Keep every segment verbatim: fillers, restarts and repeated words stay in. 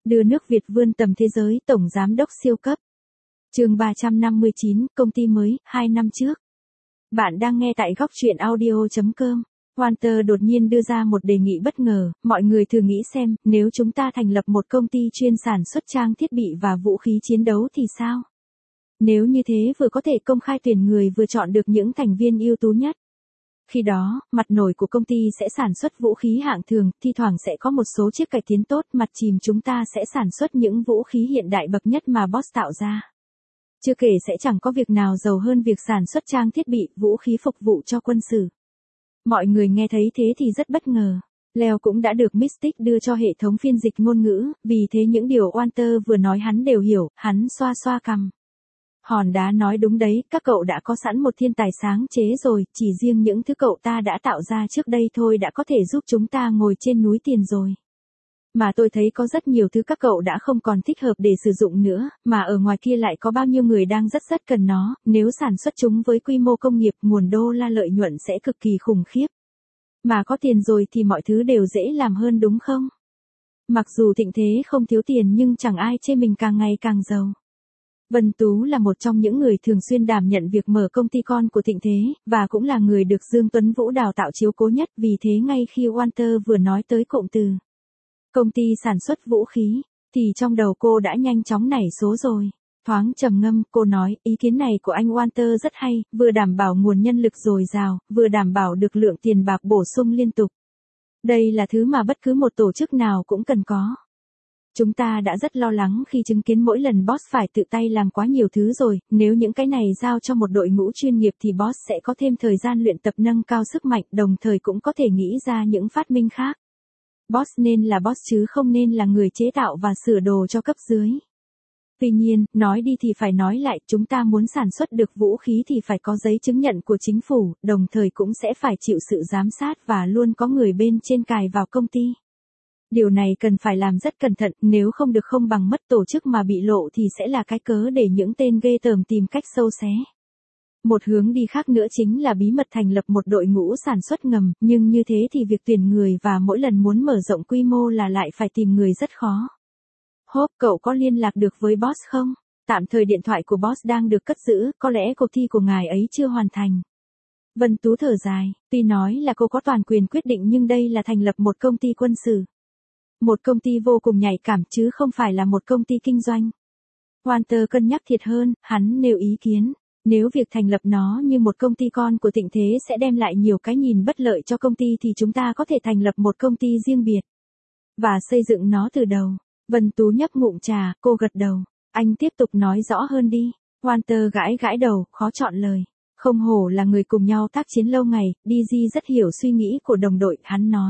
Đưa nước Việt vươn tầm thế giới, Tổng Giám đốc siêu cấp. Chương ba trăm năm mươi chín, công ty mới, hai năm trước. Bạn đang nghe tại góc truyện audio chấm com. Walter đột nhiên đưa ra một đề nghị bất ngờ, mọi người thử nghĩ xem, nếu chúng ta thành lập một công ty chuyên sản xuất trang thiết bị và vũ khí chiến đấu thì sao? Nếu như thế vừa có thể công khai tuyển người vừa chọn được những thành viên ưu tú nhất. Khi đó, mặt nổi của công ty sẽ sản xuất vũ khí hạng thường, thi thoảng sẽ có một số chiếc cải tiến tốt, mặt chìm chúng ta sẽ sản xuất những vũ khí hiện đại bậc nhất mà boss tạo ra. Chưa kể sẽ chẳng có việc nào giàu hơn việc sản xuất trang thiết bị, vũ khí phục vụ cho quân sự. Mọi người nghe thấy thế thì rất bất ngờ. Leo cũng đã được Mystic đưa cho hệ thống phiên dịch ngôn ngữ, vì thế những điều Walter vừa nói hắn đều hiểu, hắn xoa xoa cằm. Hòn đá nói đúng đấy, các cậu đã có sẵn một thiên tài sáng chế rồi, chỉ riêng những thứ cậu ta đã tạo ra trước đây thôi đã có thể giúp chúng ta ngồi trên núi tiền rồi. Mà tôi thấy có rất nhiều thứ các cậu đã không còn thích hợp để sử dụng nữa, mà ở ngoài kia lại có bao nhiêu người đang rất rất cần nó, nếu sản xuất chúng với quy mô công nghiệp nguồn đô la lợi nhuận sẽ cực kỳ khủng khiếp. Mà có tiền rồi thì mọi thứ đều dễ làm hơn đúng không? Mặc dù thịnh thế không thiếu tiền nhưng chẳng ai chê mình càng ngày càng giàu. Vân Tú là một trong những người thường xuyên đảm nhận việc mở công ty con của Thịnh Thế, và cũng là người được Dương Tuấn Vũ đào tạo chiếu cố nhất, vì thế ngay khi Walter vừa nói tới cụm từ công ty sản xuất vũ khí, thì trong đầu cô đã nhanh chóng nảy số rồi. Thoáng trầm ngâm, cô nói, ý kiến này của anh Walter rất hay, vừa đảm bảo nguồn nhân lực dồi dào, vừa đảm bảo được lượng tiền bạc bổ sung liên tục. Đây là thứ mà bất cứ một tổ chức nào cũng cần có. Chúng ta đã rất lo lắng khi chứng kiến mỗi lần boss phải tự tay làm quá nhiều thứ rồi, nếu những cái này giao cho một đội ngũ chuyên nghiệp thì boss sẽ có thêm thời gian luyện tập nâng cao sức mạnh, đồng thời cũng có thể nghĩ ra những phát minh khác. Boss nên là boss chứ không nên là người chế tạo và sửa đồ cho cấp dưới. Tuy nhiên, nói đi thì phải nói lại, chúng ta muốn sản xuất được vũ khí thì phải có giấy chứng nhận của chính phủ, đồng thời cũng sẽ phải chịu sự giám sát và luôn có người bên trên cài vào công ty. Điều này cần phải làm rất cẩn thận, nếu không được không bằng mất tổ chức mà bị lộ thì sẽ là cái cớ để những tên ghê tởm tìm cách xâu xé. Một hướng đi khác nữa chính là bí mật thành lập một đội ngũ sản xuất ngầm, nhưng như thế thì việc tuyển người và mỗi lần muốn mở rộng quy mô là lại phải tìm người rất khó. Hope, cậu có liên lạc được với boss không? Tạm thời điện thoại của boss đang được cất giữ, có lẽ cuộc thi của ngài ấy chưa hoàn thành. Vân Tú thở dài, tuy nói là cô có toàn quyền quyết định nhưng đây là thành lập một công ty quân sự. Một công ty vô cùng nhạy cảm chứ không phải là một công ty kinh doanh. Walter cân nhắc thiệt hơn, hắn nêu ý kiến. Nếu việc thành lập nó như một công ty con của Thịnh Thế sẽ đem lại nhiều cái nhìn bất lợi cho công ty thì chúng ta có thể thành lập một công ty riêng biệt. Và xây dựng nó từ đầu. Vân Tú nhấp ngụm trà, cô gật đầu. Anh tiếp tục nói rõ hơn đi. Walter gãi gãi đầu, khó chọn lời. Không hổ là người cùng nhau tác chiến lâu ngày, Digi rất hiểu suy nghĩ của đồng đội, hắn nói.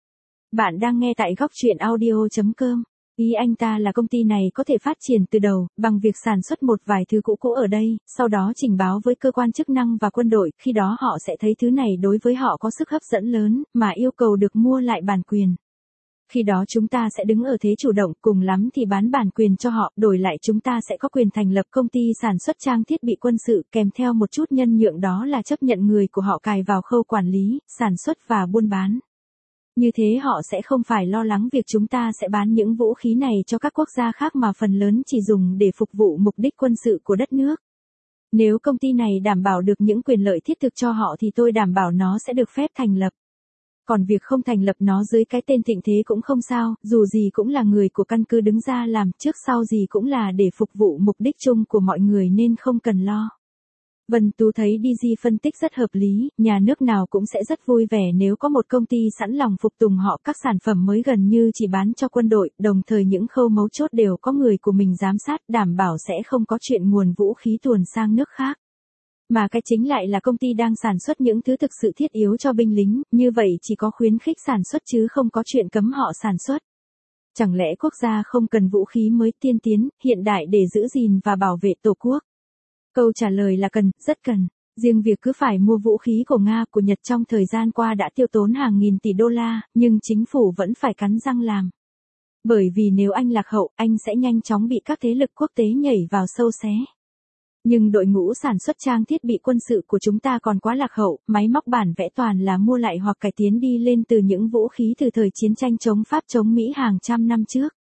Bạn đang nghe tại góc truyện audio chấm com. Ý anh ta là công ty này có thể phát triển từ đầu, bằng việc sản xuất một vài thứ cũ cũ ở đây, sau đó trình báo với cơ quan chức năng và quân đội, khi đó họ sẽ thấy thứ này đối với họ có sức hấp dẫn lớn, mà yêu cầu được mua lại bản quyền. Khi đó chúng ta sẽ đứng ở thế chủ động, cùng lắm thì bán bản quyền cho họ, đổi lại chúng ta sẽ có quyền thành lập công ty sản xuất trang thiết bị quân sự, kèm theo một chút nhân nhượng đó là chấp nhận người của họ cài vào khâu quản lý, sản xuất và buôn bán. Như thế họ sẽ không phải lo lắng việc chúng ta sẽ bán những vũ khí này cho các quốc gia khác mà phần lớn chỉ dùng để phục vụ mục đích quân sự của đất nước. Nếu công ty này đảm bảo được những quyền lợi thiết thực cho họ thì tôi đảm bảo nó sẽ được phép thành lập. Còn việc không thành lập nó dưới cái tên Thịnh Thế cũng không sao, dù gì cũng là người của căn cứ đứng ra làm, trước sau gì cũng là để phục vụ mục đích chung của mọi người nên không cần lo. Vân Tú thấy Digi phân tích rất hợp lý, nhà nước nào cũng sẽ rất vui vẻ nếu có một công ty sẵn lòng phục tùng họ, các sản phẩm mới gần như chỉ bán cho quân đội, đồng thời những khâu mấu chốt đều có người của mình giám sát, đảm bảo sẽ không có chuyện nguồn vũ khí tuồn sang nước khác. Mà cái chính lại là công ty đang sản xuất những thứ thực sự thiết yếu cho binh lính, như vậy chỉ có khuyến khích sản xuất chứ không có chuyện cấm họ sản xuất. Chẳng lẽ quốc gia không cần vũ khí mới tiên tiến, hiện đại để giữ gìn và bảo vệ tổ quốc? Câu trả lời là cần, rất cần. Riêng việc cứ phải mua vũ khí của Nga, của Nhật trong thời gian qua đã tiêu tốn hàng nghìn tỷ đô la, nhưng chính phủ vẫn phải cắn răng làm. Bởi vì nếu anh lạc hậu, anh sẽ nhanh chóng bị các thế lực quốc tế nhảy vào sâu xé. Nhưng đội ngũ sản xuất trang thiết bị quân sự của chúng ta còn quá lạc hậu, máy móc bản vẽ toàn là mua lại hoặc cải tiến đi lên từ những vũ khí từ thời chiến tranh chống Pháp chống Mỹ hàng trăm năm trước.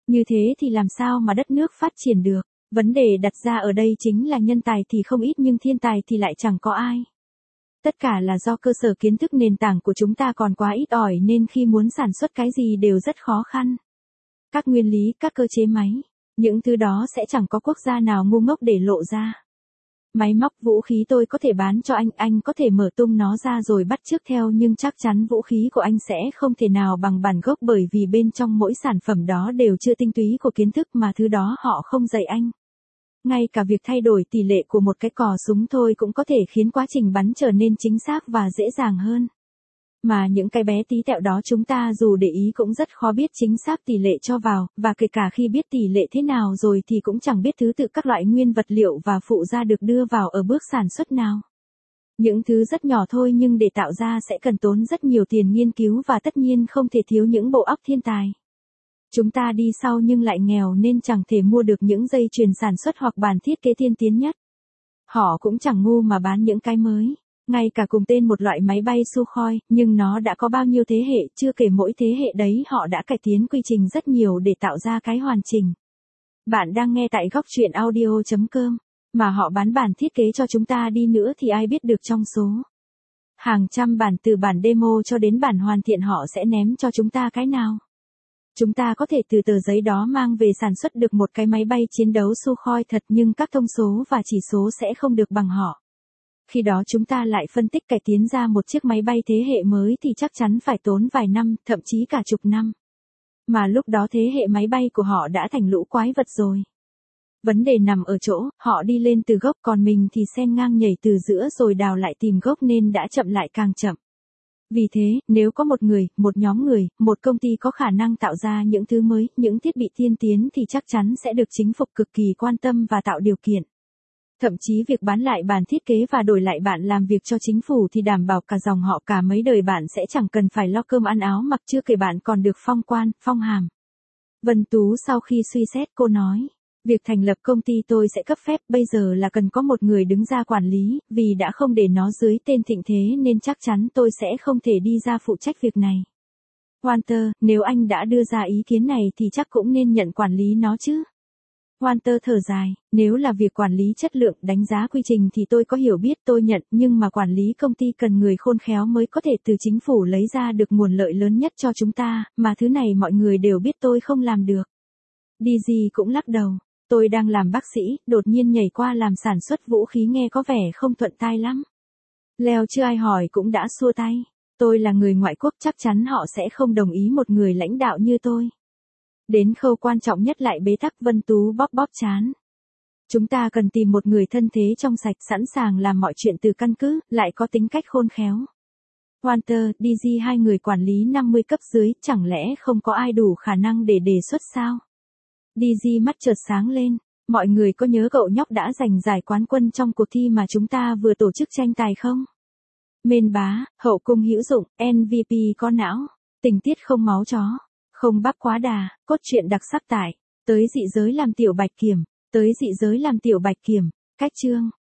Như thế thì làm sao mà đất nước phát triển được? Vấn đề đặt ra ở đây chính là nhân tài thì không ít nhưng thiên tài thì lại chẳng có ai. Tất cả là do cơ sở kiến thức nền tảng của chúng ta còn quá ít ỏi nên khi muốn sản xuất cái gì đều rất khó khăn. Các nguyên lý, các cơ chế máy, những thứ đó sẽ chẳng có quốc gia nào ngu ngốc để lộ ra. Máy móc vũ khí tôi có thể bán cho anh, anh có thể mở tung nó ra rồi bắt chước theo nhưng chắc chắn vũ khí của anh sẽ không thể nào bằng bản gốc bởi vì bên trong mỗi sản phẩm đó đều chưa tinh túy của kiến thức mà thứ đó họ không dạy anh. Ngay cả việc thay đổi tỷ lệ của một cái cò súng thôi cũng có thể khiến quá trình bắn trở nên chính xác và dễ dàng hơn. Mà những cái bé tí tẹo đó chúng ta dù để ý cũng rất khó biết chính xác tỷ lệ cho vào, và kể cả khi biết tỷ lệ thế nào rồi thì cũng chẳng biết thứ tự các loại nguyên vật liệu và phụ gia được đưa vào ở bước sản xuất nào. Những thứ rất nhỏ thôi nhưng để tạo ra sẽ cần tốn rất nhiều tiền nghiên cứu và tất nhiên không thể thiếu những bộ óc thiên tài. Chúng ta đi sau nhưng lại nghèo nên chẳng thể mua được những dây chuyền sản xuất hoặc bản thiết kế tiên tiến nhất. Họ cũng chẳng ngu mà bán những cái mới. Ngay cả cùng tên một loại máy bay Sukhoi, nhưng nó đã có bao nhiêu thế hệ, chưa kể mỗi thế hệ đấy họ đã cải tiến quy trình rất nhiều để tạo ra cái hoàn chỉnh. Bạn đang nghe tại góc truyện audio chấm com, mà họ bán bản thiết kế cho chúng ta đi nữa thì ai biết được trong số hàng trăm bản từ bản demo cho đến bản hoàn thiện họ sẽ ném cho chúng ta cái nào. Chúng ta có thể từ tờ giấy đó mang về sản xuất được một cái máy bay chiến đấu Sukhoi thật nhưng các thông số và chỉ số sẽ không được bằng họ. Khi đó chúng ta lại phân tích cải tiến ra một chiếc máy bay thế hệ mới thì chắc chắn phải tốn vài năm, thậm chí cả chục năm. Mà lúc đó thế hệ máy bay của họ đã thành lũ quái vật rồi. Vấn đề nằm ở chỗ, họ đi lên từ gốc còn mình thì xen ngang nhảy từ giữa rồi đào lại tìm gốc nên đã chậm lại càng chậm. Vì thế, nếu có một người, một nhóm người, một công ty có khả năng tạo ra những thứ mới, những thiết bị tiên tiến thì chắc chắn sẽ được chính phủ cực kỳ quan tâm và tạo điều kiện. Thậm chí việc bán lại bản thiết kế và đổi lại bạn làm việc cho chính phủ thì đảm bảo cả dòng họ cả mấy đời bạn sẽ chẳng cần phải lo cơm ăn áo mặc chưa kể bạn còn được phong quan, phong hàm. Vân Tú sau khi suy xét cô nói, việc thành lập công ty tôi sẽ cấp phép bây giờ là cần có một người đứng ra quản lý, vì đã không để nó dưới tên Thịnh Thế nên chắc chắn tôi sẽ không thể đi ra phụ trách việc này. Walter, nếu anh đã đưa ra ý kiến này thì chắc cũng nên nhận quản lý nó chứ. Walter thở dài, nếu là việc quản lý chất lượng, đánh giá quy trình thì tôi có hiểu biết tôi nhận, nhưng mà quản lý công ty cần người khôn khéo mới có thể từ chính phủ lấy ra được nguồn lợi lớn nhất cho chúng ta, mà thứ này mọi người đều biết tôi không làm được. Digi cũng lắc đầu, tôi đang làm bác sĩ, đột nhiên nhảy qua làm sản xuất vũ khí nghe có vẻ không thuận tai lắm. Leo chưa ai hỏi cũng đã xua tay, tôi là người ngoại quốc chắc chắn họ sẽ không đồng ý một người lãnh đạo như tôi. Đến khâu quan trọng nhất lại bế tắc. Vân Tú bóp bóp trán. Chúng ta cần tìm một người thân thế trong sạch sẵn sàng làm mọi chuyện từ căn cứ, lại có tính cách khôn khéo. Walter, Digi hai người quản lý năm mươi cấp dưới, chẳng lẽ không có ai đủ khả năng để đề xuất sao? Digi mắt chợt sáng lên, mọi người có nhớ cậu nhóc đã giành giải quán quân trong cuộc thi mà chúng ta vừa tổ chức tranh tài không? Mên bá, hậu cung hữu dụng, em vê pê có não, tình tiết không máu chó. Không bác quá đà, cốt truyện đặc sắc tải, tới dị giới làm tiểu bạch kiểm, tới dị giới làm tiểu bạch kiểm, cách chương.